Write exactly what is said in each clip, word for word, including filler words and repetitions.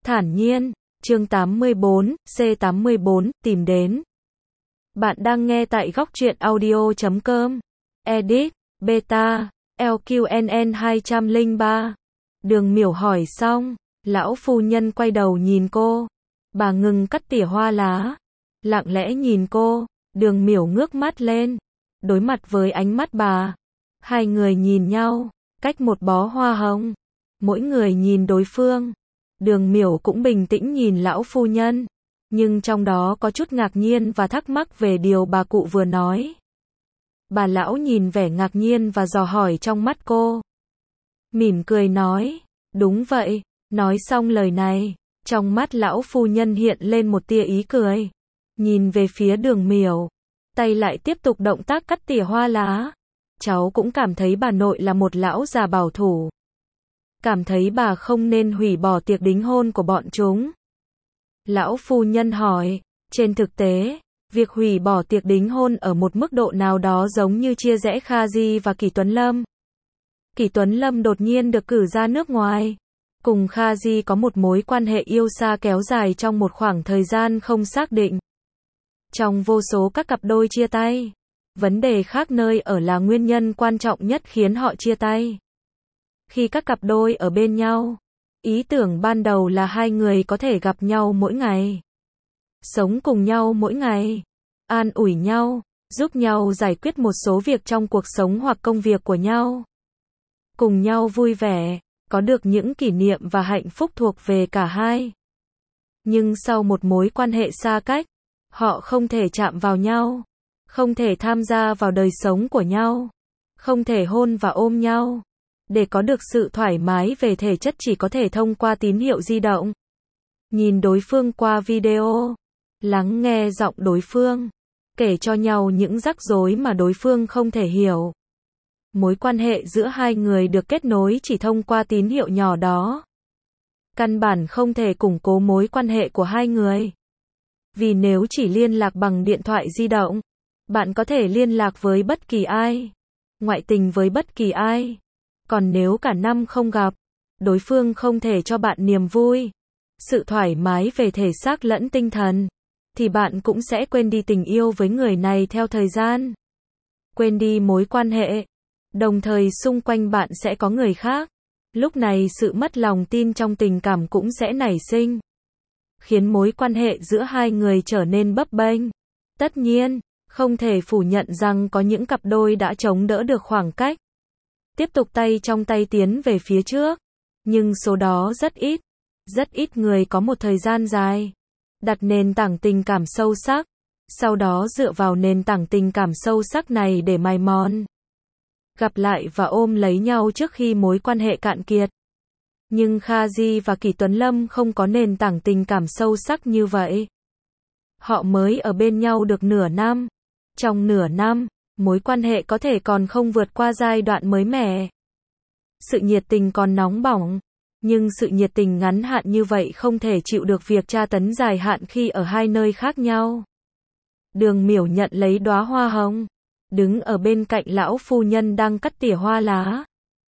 Thản nhiên, chương tám mươi bốn, C tám mươi bốn, tìm đến. Bạn đang nghe tại góc truyện audio chấm com. Edit, Beta, L Q N N hai không ba. Đường Miểu hỏi xong, lão phu nhân quay đầu nhìn cô. Bà ngừng cắt tỉa hoa lá, lặng lẽ nhìn cô. Đường Miểu ngước mắt lên, đối mặt với ánh mắt bà. Hai người nhìn nhau, cách một bó hoa hồng. Mỗi người nhìn đối phương. Đường Miểu cũng bình tĩnh nhìn lão phu nhân, nhưng trong đó có chút ngạc nhiên và thắc mắc về điều bà cụ vừa nói. Bà lão nhìn vẻ ngạc nhiên và dò hỏi trong mắt cô. Mỉm cười nói, đúng vậy. Nói xong lời này, trong mắt lão phu nhân hiện lên một tia ý cười. Nhìn về phía Đường Miểu, tay lại tiếp tục động tác cắt tỉa hoa lá. Cháu cũng cảm thấy bà nội là một lão già bảo thủ. Cảm thấy bà không nên hủy bỏ tiệc đính hôn của bọn chúng. Lão phu nhân hỏi, trên thực tế, việc hủy bỏ tiệc đính hôn ở một mức độ nào đó giống như chia rẽ Kha Di và Kỷ Tuấn Lâm. Kỷ Tuấn Lâm đột nhiên được cử ra nước ngoài, cùng Kha Di có một mối quan hệ yêu xa kéo dài trong một khoảng thời gian không xác định. Trong vô số các cặp đôi chia tay, vấn đề khác nơi ở là nguyên nhân quan trọng nhất khiến họ chia tay. Khi các cặp đôi ở bên nhau, ý tưởng ban đầu là hai người có thể gặp nhau mỗi ngày, sống cùng nhau mỗi ngày, an ủi nhau, giúp nhau giải quyết một số việc trong cuộc sống hoặc công việc của nhau, cùng nhau vui vẻ, có được những kỷ niệm và hạnh phúc thuộc về cả hai. Nhưng sau một mối quan hệ xa cách, họ không thể chạm vào nhau, không thể tham gia vào đời sống của nhau, không thể hôn và ôm nhau. Để có được sự thoải mái về thể chất chỉ có thể thông qua tín hiệu di động. Nhìn đối phương qua video, lắng nghe giọng đối phương, kể cho nhau những rắc rối mà đối phương không thể hiểu. Mối quan hệ giữa hai người được kết nối chỉ thông qua tín hiệu nhỏ đó. Căn bản không thể củng cố mối quan hệ của hai người. Vì nếu chỉ liên lạc bằng điện thoại di động, bạn có thể liên lạc với bất kỳ ai, ngoại tình với bất kỳ ai. Còn nếu cả năm không gặp, đối phương không thể cho bạn niềm vui, sự thoải mái về thể xác lẫn tinh thần, thì bạn cũng sẽ quên đi tình yêu với người này theo thời gian. Quên đi mối quan hệ, đồng thời xung quanh bạn sẽ có người khác. Lúc này sự mất lòng tin trong tình cảm cũng sẽ nảy sinh, khiến mối quan hệ giữa hai người trở nên bấp bênh. Tất nhiên, không thể phủ nhận rằng có những cặp đôi đã chống đỡ được khoảng cách, tiếp tục tay trong tay tiến về phía trước, nhưng số đó rất ít. Rất ít người có một thời gian dài đặt nền tảng tình cảm sâu sắc, sau đó dựa vào nền tảng tình cảm sâu sắc này để mài mòn, gặp lại và ôm lấy nhau trước khi mối quan hệ cạn kiệt. Nhưng Kha Di và Kỷ Tuấn Lâm không có nền tảng tình cảm sâu sắc như vậy. Họ mới ở bên nhau được nửa năm. Trong nửa năm, mối quan hệ có thể còn không vượt qua giai đoạn mới mẻ. Sự nhiệt tình còn nóng bỏng, nhưng sự nhiệt tình ngắn hạn như vậy không thể chịu được việc tra tấn dài hạn khi ở hai nơi khác nhau. Đường Miểu nhận lấy đóa hoa hồng, đứng ở bên cạnh lão phu nhân đang cắt tỉa hoa lá.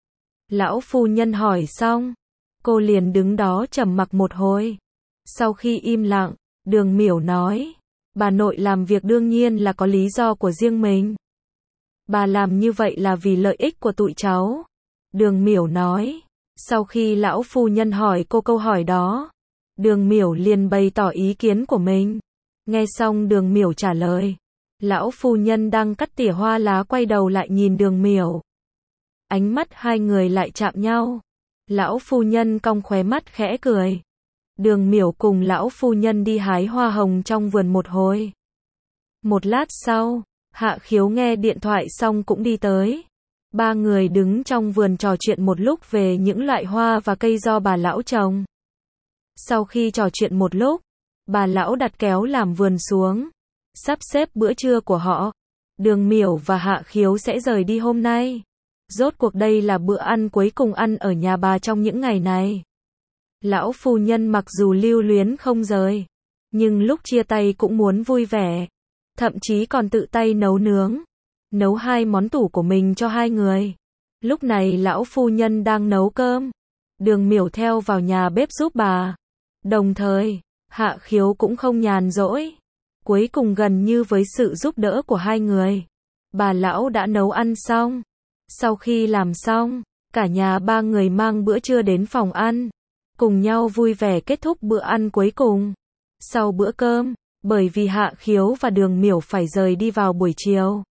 Lão phu nhân hỏi xong, cô liền đứng đó trầm mặc một hồi. Sau khi im lặng, Đường Miểu nói, bà nội làm việc đương nhiên là có lý do của riêng mình. Bà làm như vậy là vì lợi ích của tụi cháu. Đường Miểu nói. Sau khi lão phu nhân hỏi cô câu hỏi đó, Đường Miểu liền bày tỏ ý kiến của mình. Nghe xong Đường Miểu trả lời, lão phu nhân đang cắt tỉa hoa lá quay đầu lại nhìn Đường Miểu. Ánh mắt hai người lại chạm nhau. Lão phu nhân cong khóe mắt khẽ cười. Đường Miểu cùng lão phu nhân đi hái hoa hồng trong vườn một hồi. Một lát sau, Hạ Khiếu nghe điện thoại xong cũng đi tới. Ba người đứng trong vườn trò chuyện một lúc về những loại hoa và cây do bà lão trồng. Sau khi trò chuyện một lúc, bà lão đặt kéo làm vườn xuống, sắp xếp bữa trưa của họ. Đường Miểu và Hạ Khiếu sẽ rời đi hôm nay. Rốt cuộc đây là bữa ăn cuối cùng ăn ở nhà bà trong những ngày này. Lão phu nhân mặc dù lưu luyến không rời, nhưng lúc chia tay cũng muốn vui vẻ, thậm chí còn tự tay nấu nướng, nấu hai món tủ của mình cho hai người. Lúc này lão phu nhân đang nấu cơm, Đường Miểu theo vào nhà bếp giúp bà. Đồng thời, Hạ Khiếu cũng không nhàn rỗi. Cuối cùng gần như với sự giúp đỡ của hai người, bà lão đã nấu ăn xong. Sau khi làm xong, cả nhà ba người mang bữa trưa đến phòng ăn, cùng nhau vui vẻ kết thúc bữa ăn cuối cùng. Sau bữa cơm, bởi vì Hạ Khiếu và Đường Miểu phải rời đi vào buổi chiều,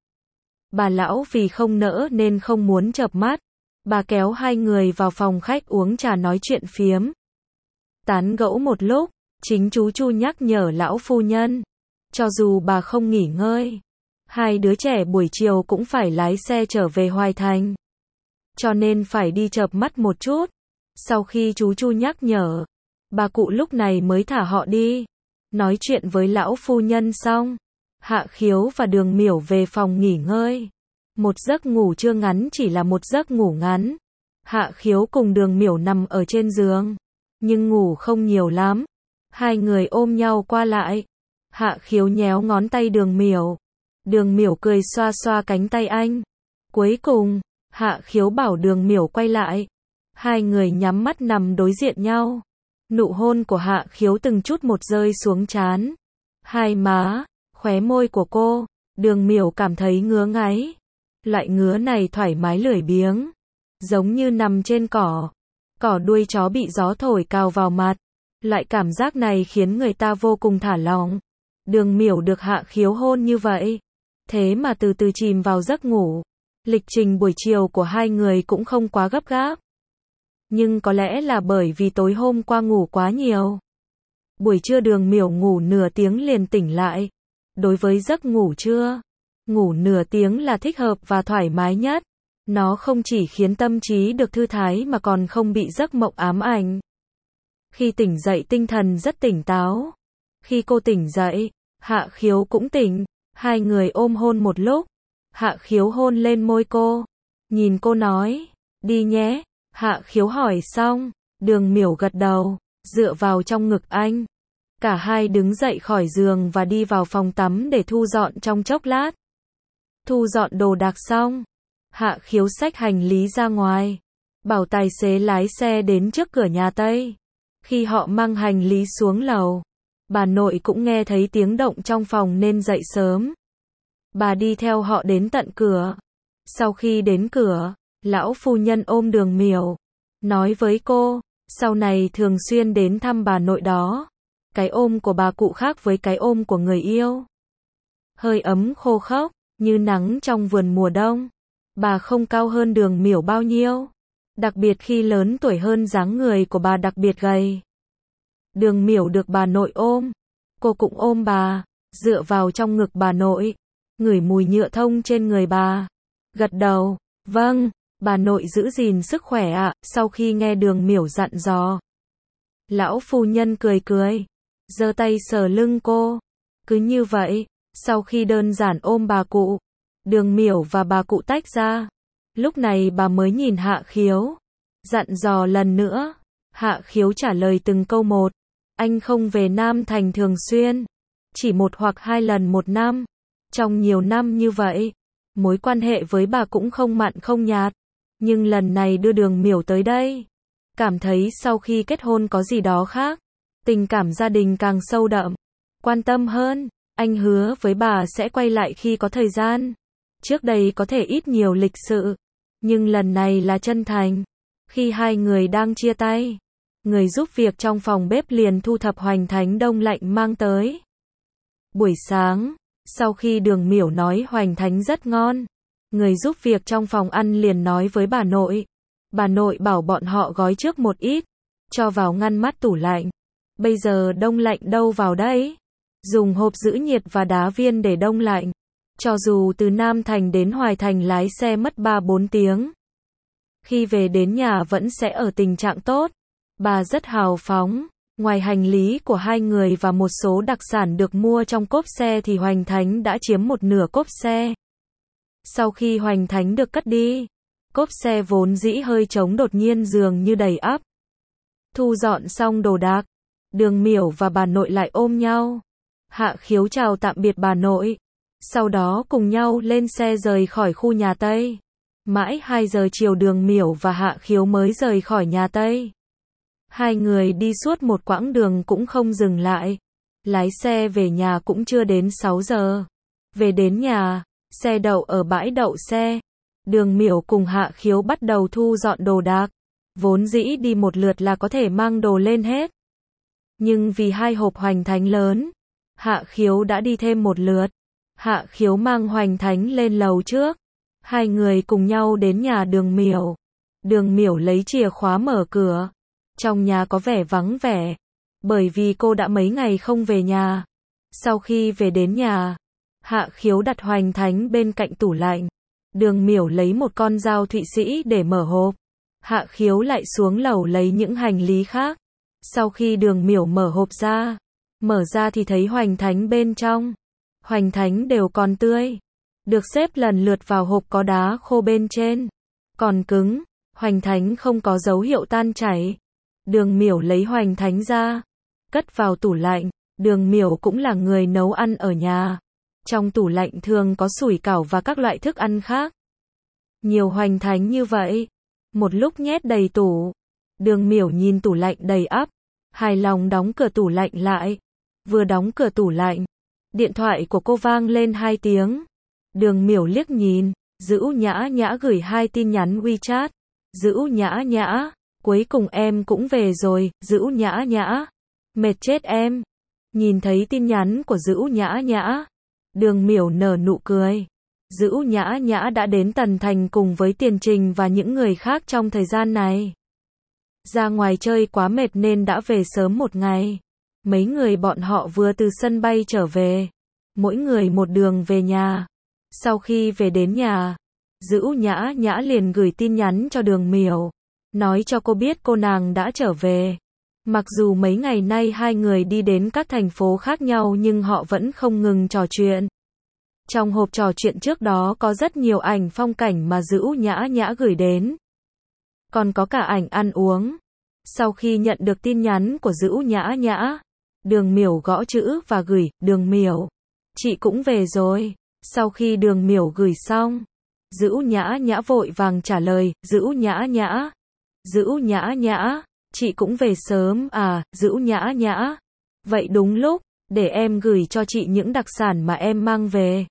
bà lão vì không nỡ nên không muốn chợp mắt. Bà kéo hai người vào phòng khách uống trà nói chuyện phiếm. Tán gẫu một lúc, chính chú Chu nhắc nhở lão phu nhân, cho dù bà không nghỉ ngơi, hai đứa trẻ buổi chiều cũng phải lái xe trở về Hoài Thành, cho nên phải đi chợp mắt một chút. Sau khi chú Chu nhắc nhở, bà cụ lúc này mới thả họ đi. Nói chuyện với lão phu nhân xong, Hạ Khiếu và Đường Miểu về phòng nghỉ ngơi. Một giấc ngủ trưa ngắn chỉ là một giấc ngủ ngắn. Hạ Khiếu cùng Đường Miểu nằm ở trên giường, nhưng ngủ không nhiều lắm. Hai người ôm nhau qua lại. Hạ Khiếu nhéo ngón tay Đường Miểu. Đường Miểu cười xoa xoa cánh tay anh. Cuối cùng, Hạ Khiếu bảo Đường Miểu quay lại. Hai người nhắm mắt nằm đối diện nhau. Nụ hôn của Hạ Khiếu từng chút một rơi xuống trán, hai má, khóe môi của cô. Đường Miểu cảm thấy ngứa ngáy. Loại ngứa này thoải mái lười biếng, giống như nằm trên cỏ. Cỏ đuôi chó bị gió thổi cào vào mặt. Loại cảm giác này khiến người ta vô cùng thả lỏng. Đường Miểu được Hạ Khiếu hôn như vậy, thế mà từ từ chìm vào giấc ngủ. Lịch trình buổi chiều của hai người cũng không quá gấp gáp. Nhưng có lẽ là bởi vì tối hôm qua ngủ quá nhiều. Buổi trưa Đường Miểu ngủ nửa tiếng liền tỉnh lại. Đối với giấc ngủ trưa, ngủ nửa tiếng là thích hợp và thoải mái nhất. Nó không chỉ khiến tâm trí được thư thái mà còn không bị giấc mộng ám ảnh. Khi tỉnh dậy tinh thần rất tỉnh táo. Khi cô tỉnh dậy, Hạ Khiếu cũng tỉnh. Hai người ôm hôn một lúc. Hạ Khiếu hôn lên môi cô. Nhìn cô nói, đi nhé. Hạ Khiếu hỏi xong, Đường Miểu gật đầu, dựa vào trong ngực anh. Cả hai đứng dậy khỏi giường và đi vào phòng tắm để thu dọn trong chốc lát. Thu dọn đồ đạc xong, Hạ Khiếu xách hành lý ra ngoài, bảo tài xế lái xe đến trước cửa nhà Tây. Khi họ mang hành lý xuống lầu, bà nội cũng nghe thấy tiếng động trong phòng nên dậy sớm. Bà đi theo họ đến tận cửa. Sau khi đến cửa, lão phu nhân ôm Đường Miểu, nói với cô, sau này thường xuyên đến thăm bà nội đó. Cái ôm của bà cụ khác với cái ôm của người yêu. Hơi ấm khô khốc, như nắng trong vườn mùa đông. Bà không cao hơn Đường Miểu bao nhiêu. Đặc biệt khi lớn tuổi hơn dáng người của bà đặc biệt gầy. Đường Miểu được bà nội ôm. Cô cũng ôm bà, dựa vào trong ngực bà nội, ngửi mùi nhựa thông trên người bà. Gật đầu, vâng, bà nội giữ gìn sức khỏe ạ. Sau khi nghe Đường Miểu dặn dò, lão phu nhân cười cười, giơ tay sờ lưng cô. Cứ như vậy, sau khi đơn giản ôm bà cụ, Đường Miểu và bà cụ tách ra. Lúc này bà mới nhìn Hạ Khiếu, dặn dò lần nữa. Hạ Khiếu trả lời từng câu một. Anh không về Nam Thành thường xuyên, chỉ một hoặc hai lần một năm. Trong nhiều năm như vậy, mối quan hệ với bà cũng không mặn không nhạt. Nhưng lần này đưa Đường Miểu tới đây, cảm thấy sau khi kết hôn có gì đó khác. Tình cảm gia đình càng sâu đậm, quan tâm hơn. Anh hứa với bà sẽ quay lại khi có thời gian. Trước đây có thể ít nhiều lịch sự, nhưng lần này là chân thành. Khi hai người đang chia tay, người giúp việc trong phòng bếp liền thu thập hoành thánh đông lạnh mang tới. Buổi sáng, sau khi Đường Miểu nói hoành thánh rất ngon, người giúp việc trong phòng ăn liền nói với bà nội. Bà nội bảo bọn họ gói trước một ít, cho vào ngăn mát tủ lạnh. Bây giờ đông lạnh đâu vào đấy? Dùng hộp giữ nhiệt và đá viên để đông lạnh. Cho dù từ Nam Thành đến Hoài Thành lái xe mất ba bốn tiếng, khi về đến nhà vẫn sẽ ở tình trạng tốt. Bà rất hào phóng. Ngoài hành lý của hai người và một số đặc sản được mua trong cốp xe thì hoành thánh đã chiếm một nửa cốp xe. Sau khi hoành thánh được cất đi, cốp xe vốn dĩ hơi trống đột nhiên dường như đầy ắp. Thu dọn xong đồ đạc, Đường Miểu và bà nội lại ôm nhau. Hạ Khiếu chào tạm biệt bà nội, sau đó cùng nhau lên xe rời khỏi khu nhà Tây. Mãi hai giờ chiều Đường Miểu và Hạ Khiếu mới rời khỏi nhà Tây. Hai người đi suốt một quãng đường cũng không dừng lại. Lái xe về nhà cũng chưa đến sáu giờ. Về đến nhà, xe đậu ở bãi đậu xe. Đường Miểu cùng Hạ Khiếu bắt đầu thu dọn đồ đạc. Vốn dĩ đi một lượt là có thể mang đồ lên hết. Nhưng vì hai hộp hoành thánh lớn, Hạ Khiếu đã đi thêm một lượt. Hạ Khiếu mang hoành thánh lên lầu trước. Hai người cùng nhau đến nhà Đường Miểu. Đường Miểu lấy chìa khóa mở cửa. Trong nhà có vẻ vắng vẻ, bởi vì cô đã mấy ngày không về nhà. Sau khi về đến nhà, Hạ Khiếu đặt hoành thánh bên cạnh tủ lạnh. Đường Miểu lấy một con dao Thụy Sĩ để mở hộp. Hạ Khiếu lại xuống lầu lấy những hành lý khác. Sau khi Đường Miểu mở hộp ra, mở ra thì thấy hoành thánh bên trong. Hoành thánh đều còn tươi, được xếp lần lượt vào hộp có đá khô bên trên. Còn cứng, hoành thánh không có dấu hiệu tan chảy. Đường Miểu lấy hoành thánh ra, cất vào tủ lạnh. Đường Miểu cũng là người nấu ăn ở nhà. Trong tủ lạnh thường có sủi cảo và các loại thức ăn khác. Nhiều hoành thánh như vậy, một lúc nhét đầy tủ. Đường Miểu nhìn tủ lạnh đầy ắp, hài lòng đóng cửa tủ lạnh lại. Vừa đóng cửa tủ lạnh, điện thoại của cô vang lên hai tiếng. Đường Miểu liếc nhìn, Dữ Nhã Nhã gửi hai tin nhắn WeChat. Dữ Nhã Nhã, cuối cùng em cũng về rồi. Dữ Nhã Nhã, mệt chết em. Nhìn thấy tin nhắn của Dữ Nhã Nhã, Đường Miểu nở nụ cười. Dữ Nhã Nhã đã đến Tần Thành cùng với Tiền Trình và những người khác trong thời gian này. Ra ngoài chơi quá mệt nên đã về sớm một ngày. Mấy người bọn họ vừa từ sân bay trở về. Mỗi người một đường về nhà. Sau khi về đến nhà, Dữ Nhã Nhã liền gửi tin nhắn cho Đường Miểu, nói cho cô biết cô nàng đã trở về. Mặc dù mấy ngày nay hai người đi đến các thành phố khác nhau nhưng họ vẫn không ngừng trò chuyện. Trong hộp trò chuyện trước đó có rất nhiều ảnh phong cảnh mà Dữ Nhã Nhã gửi đến. Còn có cả ảnh ăn uống. Sau khi nhận được tin nhắn của Dữ Nhã Nhã, Đường Miểu gõ chữ và gửi, Đường Miểu, chị cũng về rồi. Sau khi Đường Miểu gửi xong, Dữ Nhã Nhã vội vàng trả lời, Dữ Nhã Nhã, Dữ Nhã Nhã, chị cũng về sớm à. Dữ Nhã Nhã, vậy đúng lúc, để em gửi cho chị những đặc sản mà em mang về.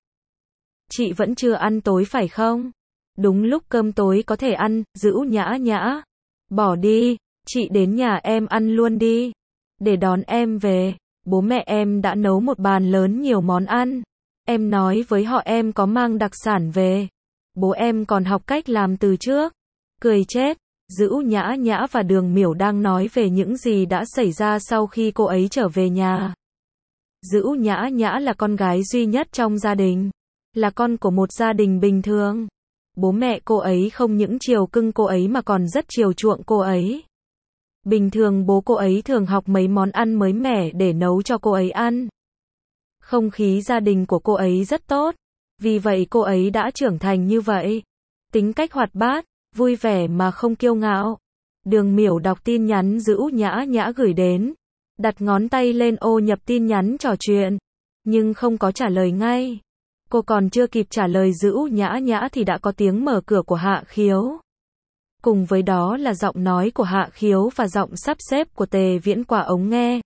Chị vẫn chưa ăn tối phải không? Đúng lúc cơm tối có thể ăn. Dữ Nhã Nhã, bỏ đi, chị đến nhà em ăn luôn đi. Để đón em về, bố mẹ em đã nấu một bàn lớn nhiều món ăn. Em nói với họ em có mang đặc sản về. Bố em còn học cách làm từ trước. Cười chết. Dữ Nhã Nhã và Đường Miểu đang nói về những gì đã xảy ra sau khi cô ấy trở về nhà. Dữ Nhã Nhã là con gái duy nhất trong gia đình, là con của một gia đình bình thường. Bố mẹ cô ấy không những chiều cưng cô ấy mà còn rất chiều chuộng cô ấy. Bình thường bố cô ấy thường học mấy món ăn mới mẻ để nấu cho cô ấy ăn. Không khí gia đình của cô ấy rất tốt, vì vậy cô ấy đã trưởng thành như vậy. Tính cách hoạt bát, vui vẻ mà không kiêu ngạo. Đường Miểu đọc tin nhắn Dữ Nhã Nhã gửi đến, đặt ngón tay lên ô nhập tin nhắn trò chuyện, nhưng không có trả lời ngay. Cô còn chưa kịp trả lời Dữ Nhã Nhã thì đã có tiếng mở cửa của Hạ Khiếu. Cùng với đó là giọng nói của Hạ Khiếu và giọng sắp xếp của Tề Viễn qua ống nghe.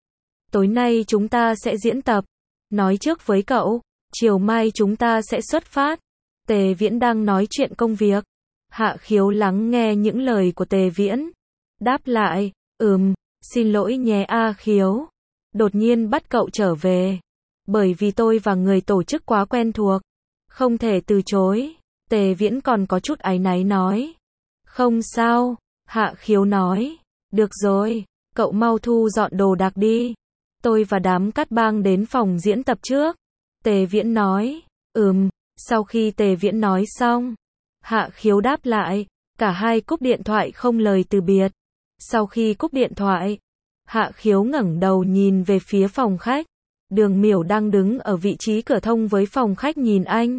Tối nay chúng ta sẽ diễn tập. Nói trước với cậu, chiều mai chúng ta sẽ xuất phát. Tề Viễn đang nói chuyện công việc. Hạ Khiếu lắng nghe những lời của Tề Viễn. Đáp lại, ừm, xin lỗi nhé A Khiếu. Đột nhiên bắt cậu trở về. Bởi vì tôi và người tổ chức quá quen thuộc. Không thể từ chối. Tề Viễn còn có chút áy náy nói. Không sao, Hạ Khiếu nói. Được rồi, cậu mau thu dọn đồ đạc đi. Tôi và đám cát bang đến phòng diễn tập trước. Tề Viễn nói. Ừm, sau khi Tề Viễn nói xong, Hạ Khiếu đáp lại. Cả hai cúp điện thoại không lời từ biệt. Sau khi cúp điện thoại, Hạ Khiếu ngẩng đầu nhìn về phía phòng khách. Đường Miểu đang đứng ở vị trí cửa thông với phòng khách nhìn anh.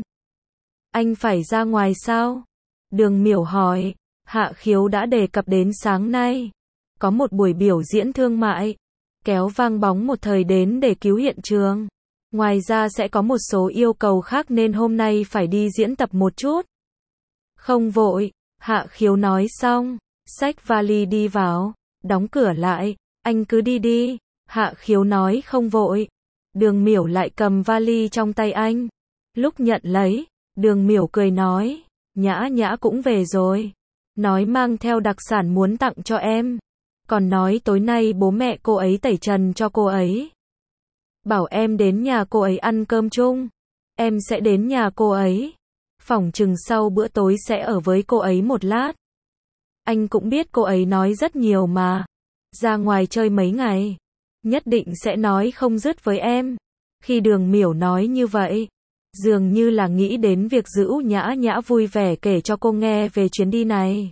Anh phải ra ngoài sao? Đường Miểu hỏi. Hạ Khiếu đã đề cập đến sáng nay. Có một buổi biểu diễn thương mại. Kéo vang bóng một thời đến để cứu hiện trường. Ngoài ra sẽ có một số yêu cầu khác nên hôm nay phải đi diễn tập một chút. Không vội. Hạ Khiếu nói xong, xách vali đi vào. đóng cửa lại, anh cứ đi đi, Hạ Khiếu nói không vội. Đường Miểu lại cầm vali trong tay anh. Lúc nhận lấy, Đường Miểu cười nói, Nhã Nhã cũng về rồi. Nói mang theo đặc sản muốn tặng cho em. Còn nói tối nay bố mẹ cô ấy tẩy trần cho cô ấy. Bảo em đến nhà cô ấy ăn cơm chung. Em sẽ đến nhà cô ấy. Phỏng chừng sau bữa tối sẽ ở với cô ấy một lát. Anh cũng biết cô ấy nói rất nhiều mà. Ra ngoài chơi mấy ngày. Nhất định sẽ nói không dứt với em. Khi Đường Miểu nói như vậy, dường như là nghĩ đến việc Dữ Nhã Nhã vui vẻ kể cho cô nghe về chuyến đi này.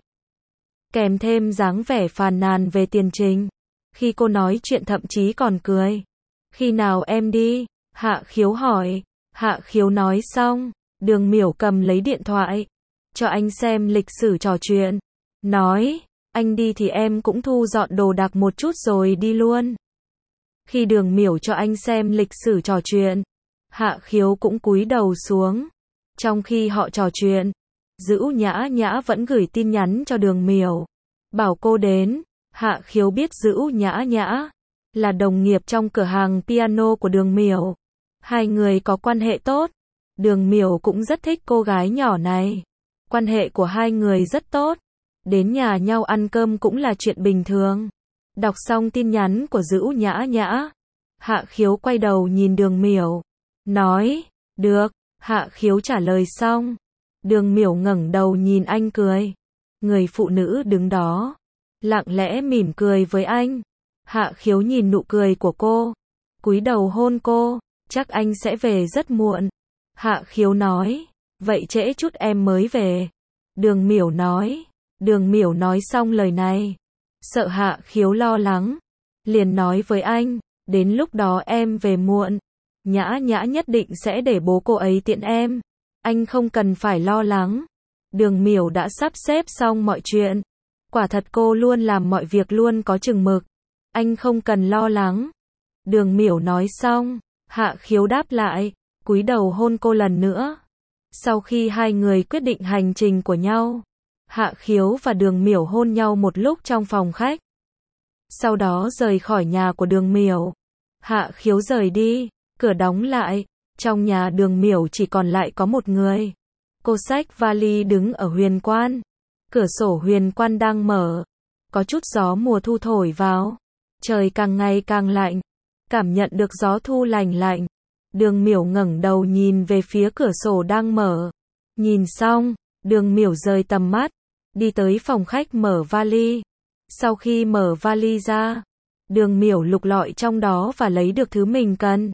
Kèm thêm dáng vẻ phàn nàn về tiền trình. Khi cô nói chuyện thậm chí còn cười. Khi nào em đi? Hạ Khiếu hỏi. Hạ Khiếu nói xong, Đường Miểu cầm lấy điện thoại, cho anh xem lịch sử trò chuyện. Nói, anh đi thì em cũng thu dọn đồ đạc một chút rồi đi luôn. Khi Đường Miểu cho anh xem lịch sử trò chuyện, Hạ Khiếu cũng cúi đầu xuống. Trong khi họ trò chuyện, Dữ Nhã Nhã vẫn gửi tin nhắn cho Đường Miểu, bảo cô đến. Hạ Khiếu biết Dữ Nhã Nhã là đồng nghiệp trong cửa hàng piano của Đường Miểu. Hai người có quan hệ tốt. Đường Miểu cũng rất thích cô gái nhỏ này. Quan hệ của hai người rất tốt. Đến nhà nhau ăn cơm cũng là chuyện bình thường. Đọc xong tin nhắn của Dữ Nhã Nhã, Hạ Khiếu quay đầu nhìn Đường Miểu, nói, được. Hạ Khiếu trả lời xong, Đường Miểu ngẩng đầu nhìn anh cười. Người phụ nữ đứng đó, lặng lẽ mỉm cười với anh. Hạ Khiếu nhìn nụ cười của cô, cúi đầu hôn cô. Chắc anh sẽ về rất muộn. Hạ Khiếu nói, vậy trễ chút em mới về. Đường Miểu nói. Đường Miểu nói xong lời này, sợ Hạ Khiếu lo lắng, liền nói với anh, đến lúc đó em về muộn, Nhã Nhã nhất định sẽ để bố cô ấy tiện em. Anh không cần phải lo lắng. Đường Miểu đã sắp xếp xong mọi chuyện. Quả thật cô luôn làm mọi việc luôn có chừng mực. Anh không cần lo lắng. Đường Miểu nói xong, Hạ Khiếu đáp lại, cúi đầu hôn cô lần nữa. Sau khi hai người quyết định hành trình của nhau, Hạ Khiếu và Đường Miểu hôn nhau một lúc trong phòng khách. Sau đó rời khỏi nhà của Đường Miểu. Hạ Khiếu rời đi, cửa đóng lại. Trong nhà Đường Miểu chỉ còn lại có một người. Cô xách vali đứng ở huyền quan. Cửa sổ huyền quan đang mở. Có chút gió mùa thu thổi vào. Trời càng ngày càng lạnh. Cảm nhận được gió thu lành lạnh. Đường Miểu ngẩng đầu nhìn về phía cửa sổ đang mở. Nhìn xong, Đường Miểu rời tầm mắt, đi tới phòng khách mở vali. Sau khi mở vali ra, Đường Miểu lục lọi trong đó và lấy được thứ mình cần.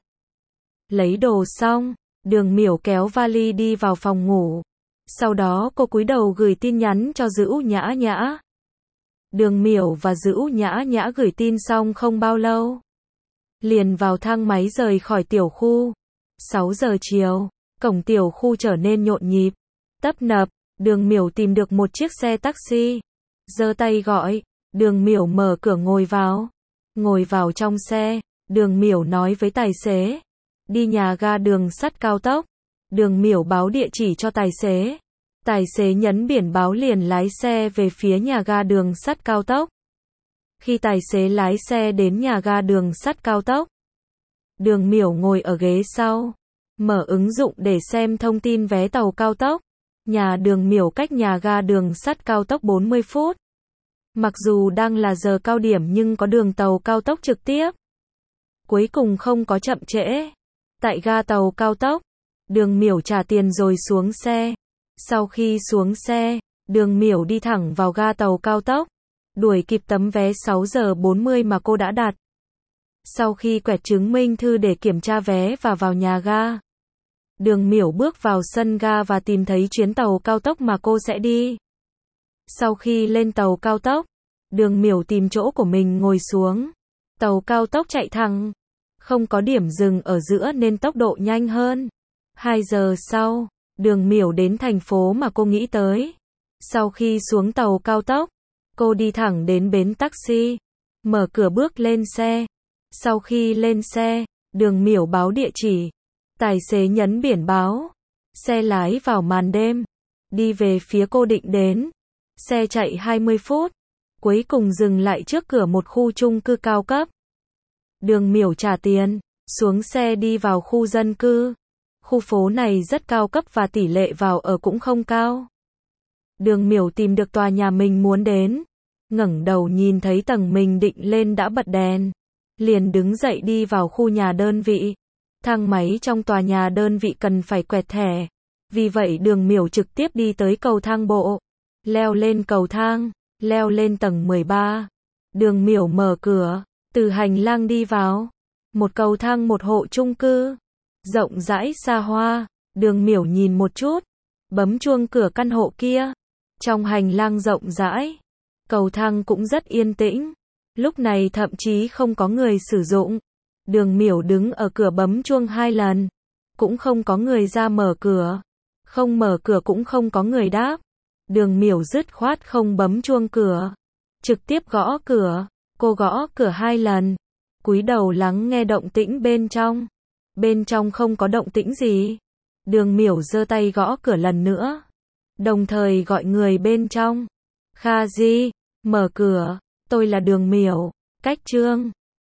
Lấy đồ xong, Đường Miểu kéo vali đi vào phòng ngủ. Sau đó cô cúi đầu gửi tin nhắn cho Dữ Nhã Nhã. Đường Miểu và Dữ Nhã Nhã gửi tin xong không bao lâu, liền vào thang máy rời khỏi tiểu khu. sáu giờ chiều, cổng tiểu khu trở nên nhộn nhịp, tấp nập. Đường Miểu tìm được một chiếc xe taxi, giơ tay gọi. Đường Miểu mở cửa ngồi vào. Ngồi vào trong xe, Đường Miểu nói với tài xế, đi nhà ga đường sắt cao tốc. Đường Miểu báo địa chỉ cho tài xế. Tài xế nhấn biển báo liền lái xe về phía nhà ga đường sắt cao tốc. Khi tài xế lái xe đến nhà ga đường sắt cao tốc, Đường Miểu ngồi ở ghế sau, mở ứng dụng để xem thông tin vé tàu cao tốc. Nhà Đường Miểu cách nhà ga đường sắt cao tốc bốn mươi phút. Mặc dù đang là giờ cao điểm nhưng có đường tàu cao tốc trực tiếp. Cuối cùng không có chậm trễ. Tại ga tàu cao tốc, Đường Miểu trả tiền rồi xuống xe. Sau khi xuống xe, Đường Miểu đi thẳng vào ga tàu cao tốc, đuổi kịp tấm vé sáu giờ bốn mươi mà cô đã đặt. Sau khi quẹt chứng minh thư để kiểm tra vé và vào nhà ga, Đường Miểu bước vào sân ga và tìm thấy chuyến tàu cao tốc mà cô sẽ đi. Sau khi lên tàu cao tốc, Đường Miểu tìm chỗ của mình ngồi xuống. Tàu cao tốc chạy thẳng, không có điểm dừng ở giữa nên tốc độ nhanh hơn. Hai giờ sau, Đường Miểu đến thành phố mà cô nghĩ tới. Sau khi xuống tàu cao tốc, cô đi thẳng đến bến taxi, mở cửa bước lên xe. Sau khi lên xe, Đường Miểu báo địa chỉ. Tài xế nhấn biển báo. Xe lái vào màn đêm, đi về phía cô định đến. Xe chạy hai mươi phút. cuối cùng dừng lại trước cửa một khu chung cư cao cấp. Đường Miểu trả tiền, xuống xe đi vào khu dân cư. Khu phố này rất cao cấp và tỷ lệ vào ở cũng không cao. Đường Miểu tìm được tòa nhà mình muốn đến, ngẩng đầu nhìn thấy tầng mình định lên đã bật đèn, liền đứng dậy đi vào khu nhà đơn vị. Thang máy trong tòa nhà đơn vị cần phải quẹt thẻ, vì vậy Đường Miểu trực tiếp đi tới cầu thang bộ, leo lên cầu thang, leo lên tầng mười ba. Đường Miểu mở cửa, từ hành lang đi vào, một cầu thang một hộ chung cư, rộng rãi xa hoa. Đường Miểu nhìn một chút, bấm chuông cửa căn hộ kia. Trong hành lang rộng rãi, cầu thang cũng rất yên tĩnh, lúc này thậm chí không có người sử dụng. Đường Miểu đứng ở cửa bấm chuông hai lần, cũng không có người ra mở cửa, không mở cửa cũng không có người đáp. Đường Miểu dứt khoát không bấm chuông cửa, trực tiếp gõ cửa. Cô gõ cửa hai lần, cúi đầu lắng nghe động tĩnh bên trong. Bên trong không có động tĩnh gì. Đường Miểu giơ tay gõ cửa lần nữa, đồng thời gọi người bên trong. Kha Di, mở cửa, tôi là Đường Miểu, cách Trương.